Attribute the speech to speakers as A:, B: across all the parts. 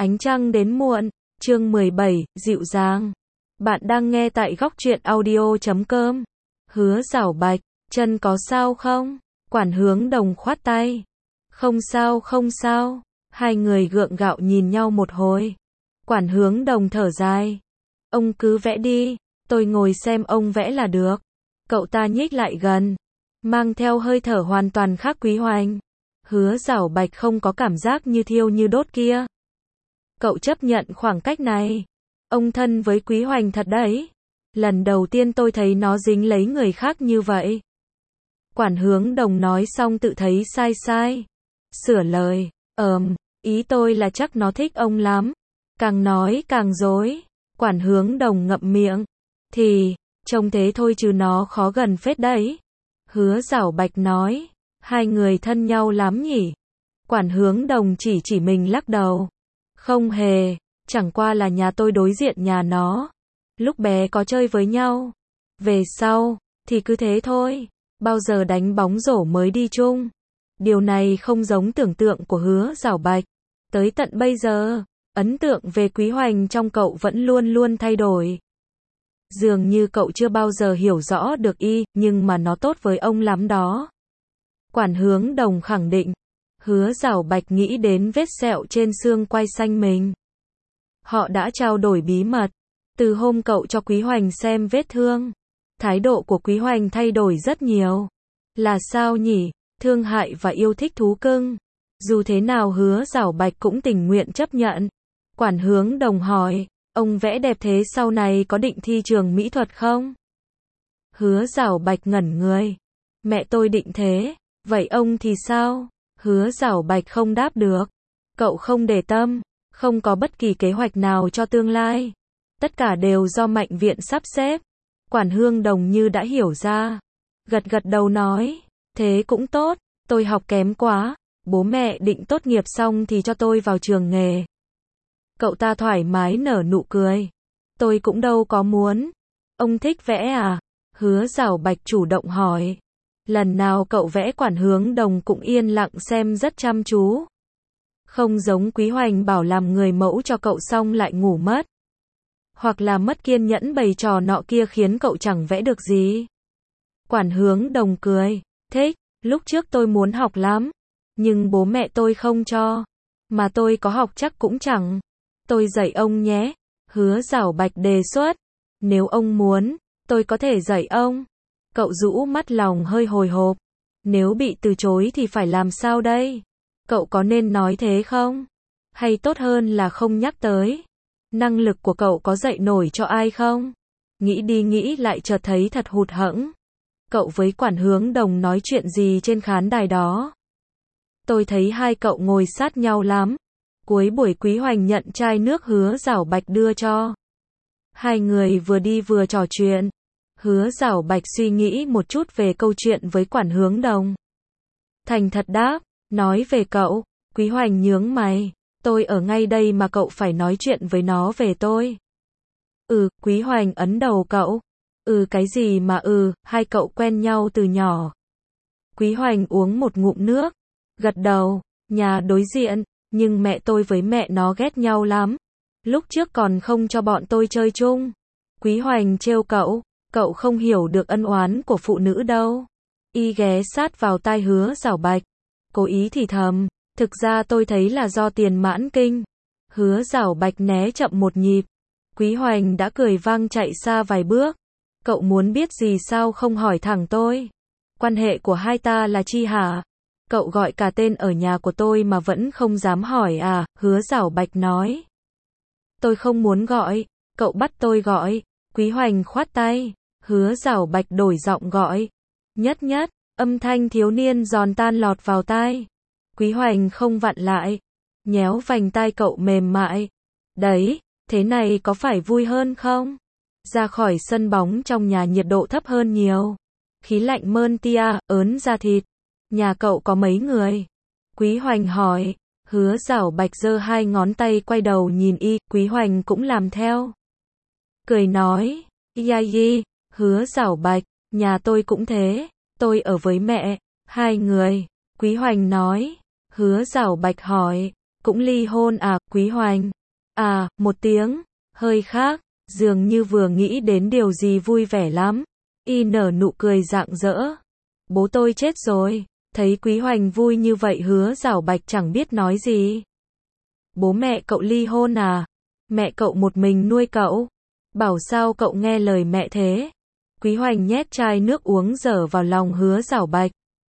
A: Ánh trăng đến muộn, chương 17, dịu dàng. Bạn đang nghe tại góc truyện audio.com. Hứa Giảo Bạch, chân có sao không? Quản Hướng Đồng khoát tay. Không sao không sao. Hai người gượng gạo nhìn nhau một hồi. Quản Hướng Đồng thở dài. Ông cứ vẽ đi, tôi ngồi xem ông vẽ là được. Cậu ta nhích lại gần, mang theo hơi thở hoàn toàn khác Quý Hoành. Hứa Giảo Bạch không có cảm giác như thiêu như đốt kia. Cậu chấp nhận khoảng cách này. Ông thân với Quý Hoành thật đấy. Lần đầu tiên tôi thấy nó dính lấy người khác như vậy. Quản Hướng Đồng nói xong tự thấy sai. Sửa lời, ý tôi là chắc nó thích ông lắm. Càng nói càng dối. Quản Hướng Đồng ngậm miệng. Thì, trông thế thôi chứ nó khó gần phết đấy. Hứa Giảo Bạch nói, hai người thân nhau lắm nhỉ? Quản Hướng Đồng chỉ mình lắc đầu. Không hề, chẳng qua là nhà tôi đối diện nhà nó. Lúc bé có chơi với nhau. Về sau, thì cứ thế thôi. Bao giờ đánh bóng rổ mới đi chung. Điều này không giống tưởng tượng của Hứa Giảo Bạch. Tới tận bây giờ, ấn tượng về Quý Hoành trong cậu vẫn luôn thay đổi. Dường như cậu chưa bao giờ hiểu rõ được nhưng mà nó tốt với ông lắm đó. Quản Hướng Đồng khẳng định. Hứa Giảo Bạch nghĩ đến vết sẹo trên xương quai xanh mình. Họ đã trao đổi bí mật. Từ hôm cậu cho Quý Hoành xem vết thương, thái độ của Quý Hoành thay đổi rất nhiều. Là sao nhỉ? Thương hại và yêu thích thú cưng. Dù thế nào Hứa Giảo Bạch cũng tình nguyện chấp nhận. Quản Hướng Đồng hỏi, ông vẽ đẹp thế sau này có định thi trường mỹ thuật không? Hứa Giảo Bạch ngẩn người. Mẹ tôi định thế, vậy ông thì sao? Hứa Giảo Bạch không đáp được. Cậu không để tâm, không có bất kỳ kế hoạch nào cho tương lai. Tất cả đều do Mạnh viện sắp xếp. Quản Hướng Đồng như đã hiểu ra. Gật đầu nói, thế cũng tốt, tôi học kém quá. Bố mẹ định tốt nghiệp xong thì cho tôi vào trường nghề. Cậu ta thoải mái nở nụ cười. Tôi cũng đâu có muốn. Ông thích vẽ à? Hứa Giảo Bạch chủ động hỏi. Lần nào cậu vẽ Quản Hướng Đồng cũng yên lặng xem rất chăm chú. Không giống Quý Hoành bảo làm người mẫu cho cậu xong lại ngủ mất. Hoặc là mất kiên nhẫn bày trò nọ kia khiến cậu chẳng vẽ được gì. Quản Hướng Đồng cười. Thích, lúc trước tôi muốn học lắm. Nhưng bố mẹ tôi không cho. Mà tôi có học chắc cũng chẳng. Tôi dạy ông nhé. Hứa Giảo Bạch đề xuất. Nếu ông muốn, tôi có thể dạy ông. Cậu rũ mắt lòng hơi hồi hộp. Nếu bị từ chối thì phải làm sao đây? Cậu có nên nói thế không? Hay tốt hơn là không nhắc tới? Năng lực của cậu có dạy nổi cho ai không? Nghĩ đi nghĩ lại chợt thấy thật hụt hẫng. Cậu với Quản Hướng Đồng nói chuyện gì trên khán đài đó? Tôi thấy hai cậu ngồi sát nhau lắm. Cuối buổi Quý Hoành nhận chai nước Hứa Giảo Bạch đưa cho. Hai người vừa đi vừa trò chuyện. Hứa Giảo Bạch suy nghĩ một chút về câu chuyện với Quản Hướng Đồng. Thành thật đáp, nói về cậu. Quý Hoành nhướng mày. Tôi ở ngay đây mà cậu phải nói chuyện với nó về tôi. Quý Hoành ấn đầu cậu. Cái gì mà hai cậu quen nhau từ nhỏ. Quý Hoành uống một ngụm nước. Gật đầu, nhà đối diện, nhưng mẹ tôi với mẹ nó ghét nhau lắm. Lúc trước còn không cho bọn tôi chơi chung. Quý Hoành trêu cậu không hiểu được ân oán của phụ nữ đâu. Ghé sát vào tai Hứa Giảo Bạch. Cố ý thì thầm, thực ra tôi thấy là do tiền mãn kinh. Hứa Giảo Bạch né chậm một nhịp. Quý Hoành đã cười vang chạy xa vài bước. Cậu muốn biết gì sao không hỏi thẳng tôi? Quan hệ của hai ta là chi hả? Cậu gọi cả tên ở nhà của tôi mà vẫn không dám hỏi à? Hứa Giảo Bạch nói. Tôi không muốn gọi, cậu bắt tôi gọi. Quý Hoành khoát tay. Hứa Giảo Bạch đổi giọng gọi. Nhất, âm thanh thiếu niên giòn tan lọt vào tai. Quý Hoành không vặn lại. Nhéo vành tai cậu mềm mại. Đấy, thế này có phải vui hơn không? Ra khỏi sân bóng trong nhà nhiệt độ thấp hơn nhiều. Khí lạnh mơn tia, ớn da thịt. Nhà cậu có mấy người? Quý Hoành hỏi. Hứa Giảo Bạch giơ hai ngón tay quay đầu nhìn Quý Hoành cũng làm theo. Cười nói. Hứa Giảo Bạch, nhà tôi cũng thế. Tôi ở với mẹ, 2 người. Quý Hoành nói. Hứa Giảo Bạch hỏi. Cũng ly hôn à, Quý Hoành? À, một tiếng, hơi khác, dường như vừa nghĩ đến điều gì vui vẻ lắm. Y nở nụ cười rạng rỡ. Bố tôi chết rồi. Thấy Quý Hoành vui như vậy Hứa Giảo Bạch chẳng biết nói gì. Bố mẹ cậu ly hôn à? Mẹ cậu một mình nuôi cậu? Bảo sao cậu nghe lời mẹ thế? Quý Hoành nhét chai nước uống dở vào lòng Hứa Giảo Bạch.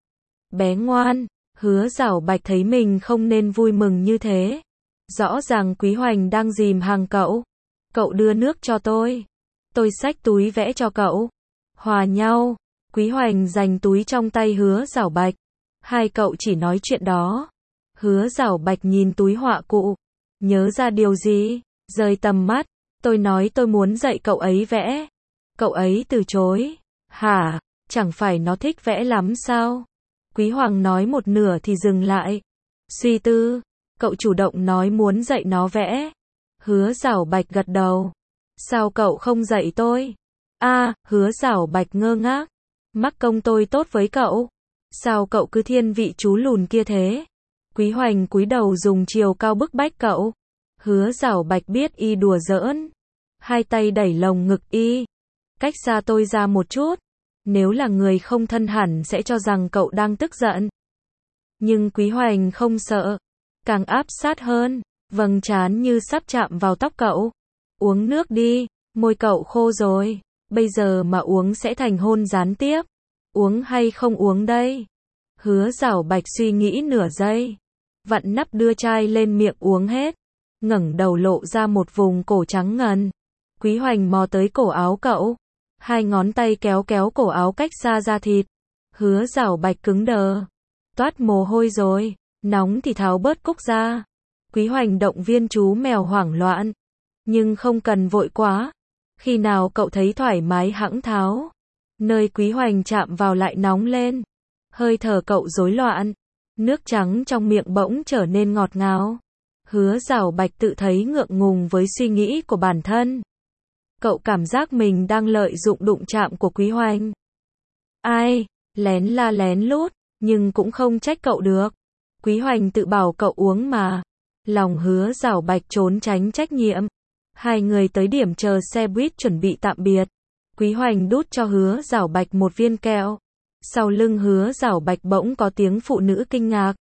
A: Bé ngoan, Hứa Giảo Bạch thấy mình không nên vui mừng như thế. Rõ ràng Quý Hoành đang dìm hàng cậu. Cậu đưa nước cho tôi. Tôi xách túi vẽ cho cậu. Hòa nhau. Quý Hoành giành túi trong tay Hứa Giảo Bạch. Hai cậu chỉ nói chuyện đó. Hứa Giảo Bạch nhìn túi họa cụ. Nhớ ra điều gì? Rời tầm mắt. Tôi nói tôi muốn dạy cậu ấy vẽ. Cậu ấy từ chối. Hả? Chẳng phải nó thích vẽ lắm sao? Quý Hoàng nói một nửa thì dừng lại. Suy tư. Cậu chủ động nói muốn dạy nó vẽ. Hứa Giảo Bạch gật đầu. Sao cậu không dạy tôi? Hứa Giảo Bạch ngơ ngác. Mắc công tôi tốt với cậu. Sao cậu cứ thiên vị chú lùn kia thế? Quý Hoành cúi đầu dùng chiều cao bức bách cậu. Hứa Giảo Bạch biết y đùa giỡn. Hai tay đẩy lồng ngực y. Cách xa tôi ra một chút. Nếu là người không thân hẳn sẽ cho rằng cậu đang tức giận. Nhưng Quý Hoành không sợ. Càng áp sát hơn. Vầng trán như sắp chạm vào tóc cậu. Uống nước đi. Môi cậu khô rồi. Bây giờ mà uống sẽ thành hôn gián tiếp. Uống hay không uống đây? Hứa Giảo Bạch suy nghĩ nửa giây. Vặn nắp đưa chai lên miệng uống hết. Ngẩng đầu lộ ra một vùng cổ trắng ngần. Quý Hoành mò tới cổ áo cậu. Hai ngón tay kéo kéo cổ áo cách xa da thịt. Hứa Giảo Bạch cứng đờ. Toát mồ hôi rồi. Nóng thì tháo bớt cúc ra. Quý Hoành động viên chú mèo hoảng loạn. Nhưng không cần vội quá. Khi nào cậu thấy thoải mái hẵng tháo. Nơi Quý Hoành chạm vào lại nóng lên. Hơi thở cậu rối loạn. Nước trắng trong miệng bỗng trở nên ngọt ngào. Hứa Giảo Bạch tự thấy ngượng ngùng với suy nghĩ của bản thân. Cậu cảm giác mình đang lợi dụng đụng chạm của Quý Hoành. Ai? Lén la lén lút, nhưng cũng không trách cậu được. Quý Hoành tự bảo cậu uống mà. Lòng Hứa Giảo Bạch trốn tránh trách nhiệm. Hai người tới điểm chờ xe buýt chuẩn bị tạm biệt. Quý Hoành đút cho Hứa Giảo Bạch một viên kẹo. Sau lưng Hứa Giảo Bạch bỗng có tiếng phụ nữ kinh ngạc.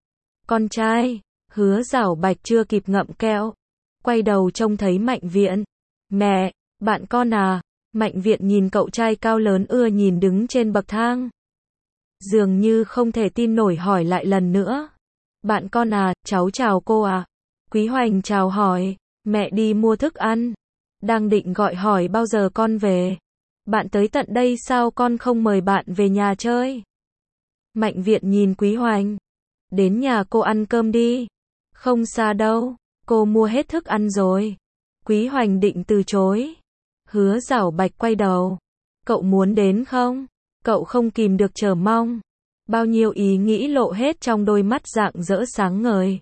A: Con trai. Hứa Giảo Bạch chưa kịp ngậm kẹo. Quay đầu trông thấy Mạnh Viện. Mẹ, bạn con à? Mạnh Viện nhìn cậu trai cao lớn ưa nhìn đứng trên bậc thang. Dường như không thể tin nổi hỏi lại lần nữa. Bạn con à, cháu chào cô à? Quý Hoành chào hỏi. Mẹ đi mua thức ăn. Đang định gọi hỏi bao giờ con về. Bạn tới tận đây sao con không mời bạn về nhà chơi? Mạnh Viện nhìn Quý Hoành. Đến nhà cô ăn cơm đi. Không xa đâu, cô mua hết thức ăn rồi. Quý Hoành định từ chối. Hứa Giảo Bạch quay đầu. Cậu muốn đến không? Cậu không kìm được chờ mong. Bao nhiêu ý nghĩ lộ hết trong đôi mắt rạng rỡ sáng ngời.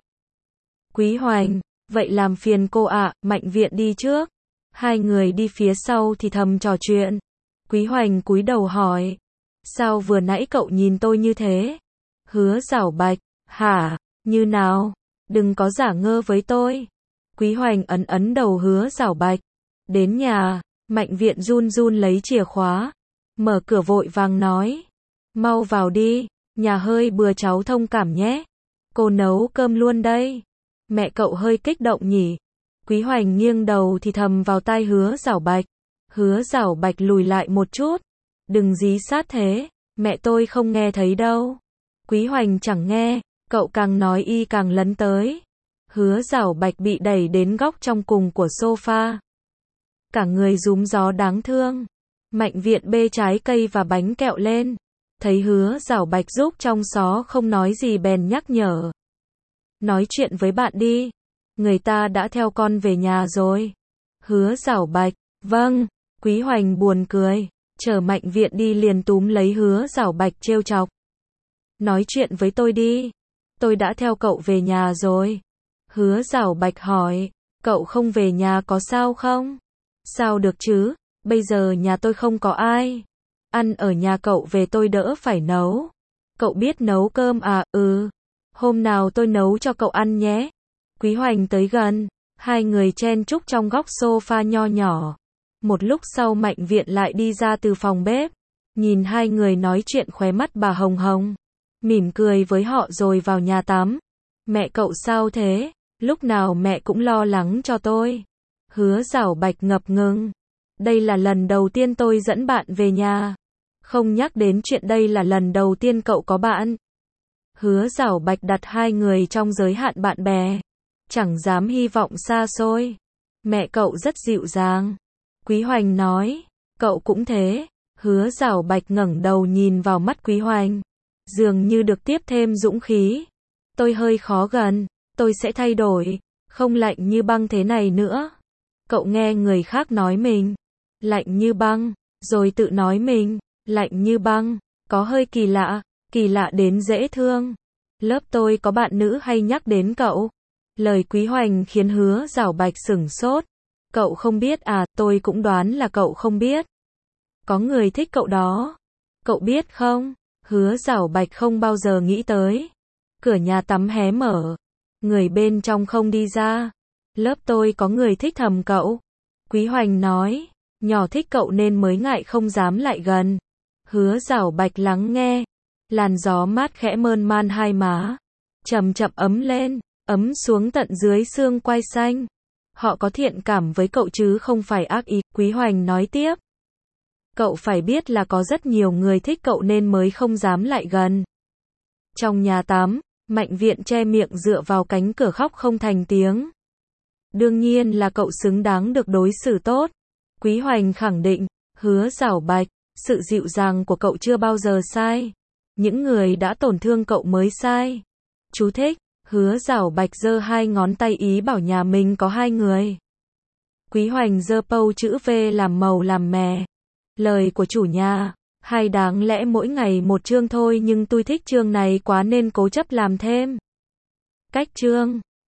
A: Quý Hoành, vậy làm phiền cô ạ, Mạnh Viện đi trước. Hai người đi phía sau thì thầm trò chuyện. Quý Hoành cúi đầu hỏi. Sao vừa nãy cậu nhìn tôi như thế? Hứa Giảo Bạch, hả, như nào? Đừng có giả ngơ với tôi. Quý Hoành ấn ấn đầu Hứa Giảo Bạch. Đến nhà, Mạnh Viện run run lấy chìa khóa. Mở cửa vội vàng nói. Mau vào đi, nhà hơi bừa cháu thông cảm nhé. Cô nấu cơm luôn đây. Mẹ cậu hơi kích động nhỉ? Quý Hoành nghiêng đầu thì thầm vào tai Hứa Giảo Bạch. Hứa Giảo Bạch lùi lại một chút. Đừng dí sát thế, mẹ tôi không nghe thấy đâu. Quý Hoành chẳng nghe, cậu càng nói y càng lấn tới. Hứa Giảo Bạch bị đẩy đến góc trong cùng của sofa. Cả người rúm gió đáng thương. Mạnh Viện bê trái cây và bánh kẹo lên. Thấy Hứa Giảo Bạch giúp trong xó không nói gì bèn nhắc nhở. Nói chuyện với bạn đi. Người ta đã theo con về nhà rồi. Hứa Giảo Bạch, vâng. Quý Hoành buồn cười. Chờ Mạnh Viện đi liền túm lấy Hứa Giảo Bạch trêu chọc. Nói chuyện với tôi đi. Tôi đã theo cậu về nhà rồi. Hứa Giảo Bạch hỏi. Cậu không về nhà có sao không? Sao được chứ? Bây giờ nhà tôi không có ai. Ăn ở nhà cậu về tôi đỡ phải nấu. Cậu biết nấu cơm à? Ừ. Hôm nào tôi nấu cho cậu ăn nhé. Quý Hoành tới gần, hai người chen chúc trong góc sofa nho nhỏ. Một lúc sau Mạnh Viện lại đi ra từ phòng bếp, nhìn hai người nói chuyện khóe mắt bà hồng hồng, mỉm cười với họ rồi vào nhà tắm. Mẹ cậu sao thế? Lúc nào mẹ cũng lo lắng cho tôi. Hứa Giảo Bạch ngập ngừng. Đây là lần đầu tiên tôi dẫn bạn về nhà. Không nhắc đến chuyện đây là lần đầu tiên cậu có bạn. Hứa Giảo Bạch đặt hai người trong giới hạn bạn bè. Chẳng dám hy vọng xa xôi. Mẹ cậu rất dịu dàng. Quý Hoành nói. Cậu cũng thế. Hứa Giảo Bạch ngẩng đầu nhìn vào mắt Quý Hoành. Dường như được tiếp thêm dũng khí. Tôi hơi khó gần. Tôi sẽ thay đổi. Không lạnh như băng thế này nữa. Cậu nghe người khác nói mình lạnh như băng, rồi tự nói mình lạnh như băng. Có hơi kỳ lạ đến dễ thương. Lớp tôi có bạn nữ hay nhắc đến cậu. Lời Quý Hoành khiến Hứa Giảo Bạch sửng sốt. Cậu không biết à? Tôi cũng đoán là cậu không biết. Có người thích cậu đó. Cậu biết không? Hứa Giảo Bạch không bao giờ nghĩ tới. Cửa nhà tắm hé mở. Người bên trong không đi ra. Lớp tôi có người thích thầm cậu. Quý Hoành nói. Nhỏ thích cậu nên mới ngại không dám lại gần. Hứa Giảo Bạch lắng nghe. Làn gió mát khẽ mơn man hai má. Chậm chậm ấm lên, ấm xuống tận dưới xương quai xanh. Họ có thiện cảm với cậu chứ không phải ác ý. Quý Hoành nói tiếp. Cậu phải biết là có rất nhiều người thích cậu nên mới không dám lại gần. Trong nhà tắm, Mạnh Viện che miệng dựa vào cánh cửa khóc không thành tiếng. Đương nhiên là cậu xứng đáng được đối xử tốt. Quý Hoành khẳng định. Hứa Giảo Bạch, sự dịu dàng của cậu chưa bao giờ sai. Những người đã tổn thương cậu mới sai. Chú thích. Hứa Giảo Bạch giơ hai ngón tay ý bảo nhà mình có hai người. Quý Hoành giơ pâu chữ V làm màu làm mè. Lời của chủ nhà. Hay đáng lẽ mỗi ngày một chương thôi nhưng tôi thích chương này quá nên cố chấp làm thêm. Cách chương.